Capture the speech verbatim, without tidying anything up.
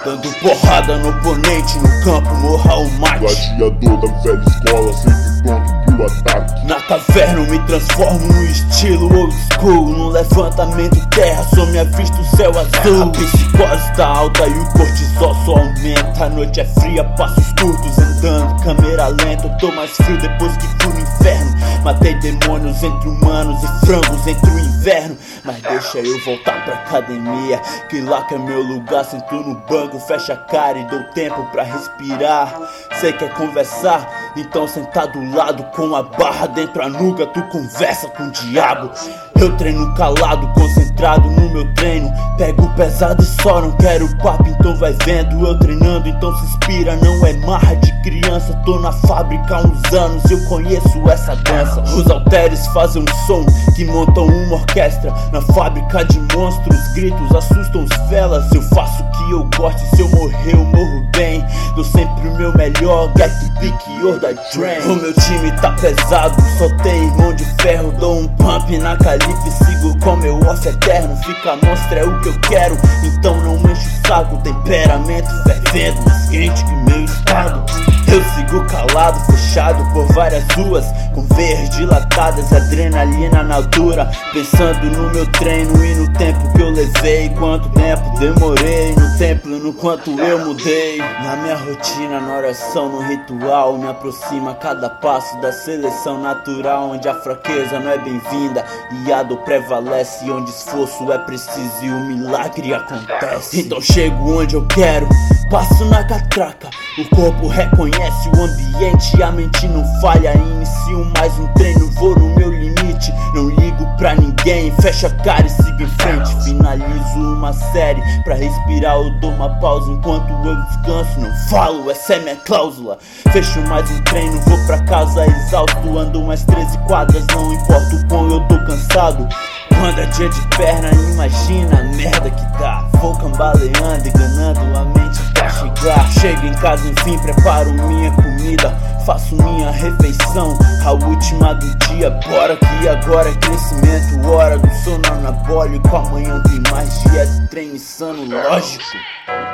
Dando porrada no oponente, no campo morra o mate. Gladiador da velha escola, sempre pronto pro ataque. Na caverna eu me transformo no estilo old school. No levantamento terra, só me avista o céu azul. A psicose tá alta e o cortisol só aumenta. A noite é fria, passos curtos andando, câmera lenta. Eu tô mais frio depois que fui no inferno. Matei demônios entre humanos e frangos entre o inverno. Mas deixa eu voltar pra academia, que lá que é meu lugar. Sento no banco, fecha a cara e dou tempo pra respirar. Cê quer conversar? Então senta do lado com a barra dentro a nuca, tu conversa com o diabo. Eu treino calado, concentrado no meu treino. Pego pesado e só não quero papo, então vai vendo. Eu treinando, então se inspira, não é marra de criança. Tô na fábrica há uns anos, eu conheço essa dança. Os halteres fazem um som que montam uma orquestra. Na fábrica de monstros, gritos assustam os velas. Eu faço o que eu gosto e se eu morrer eu morro bem. Dou sempre o meu melhor, get the pick or the drain. O meu time tá pesado, soltei mão de ferro. Dou um pump na califa e sigo com meu off eterno. Fica monstro é o que eu quero, então não enche o saco. Temperamento fervendo, mais quente que meu estado. Eu sigo calado, fechado por várias ruas, com veias dilatadas, adrenalina na altura. Pensando no meu treino e no tempo que eu levei. Quanto tempo demorei no templo, no quanto eu mudei. Na minha rotina, na oração, no ritual, me aproxima cada passo da seleção natural. Onde a fraqueza não é bem-vinda e a dor prevalece. Onde esforço é preciso e o milagre acontece. Então chego onde eu quero, passo na catraca. O corpo reconhece o ambiente e a mente não falha. Inicio mais um treino, vou no meu limite. Não ligo pra ninguém, fecho a cara e sigo em frente. Finalizo uma série, pra respirar eu dou uma pausa. Enquanto eu descanso, não falo, essa é minha cláusula. Fecho mais um treino, vou pra casa exausto. Ando umas treze quadras, não importa o quão eu tô cansado. Quando é dia de perna, imagina a merda que dá. Vou cambaleando, enganando a mente pra chegar. Chego em casa, enfim, preparo minha comida, faço minha refeição, a última do dia. Bora que agora é crescimento, hora do sono anabólico. Amanhã tem mais dieta, treino insano, lógico.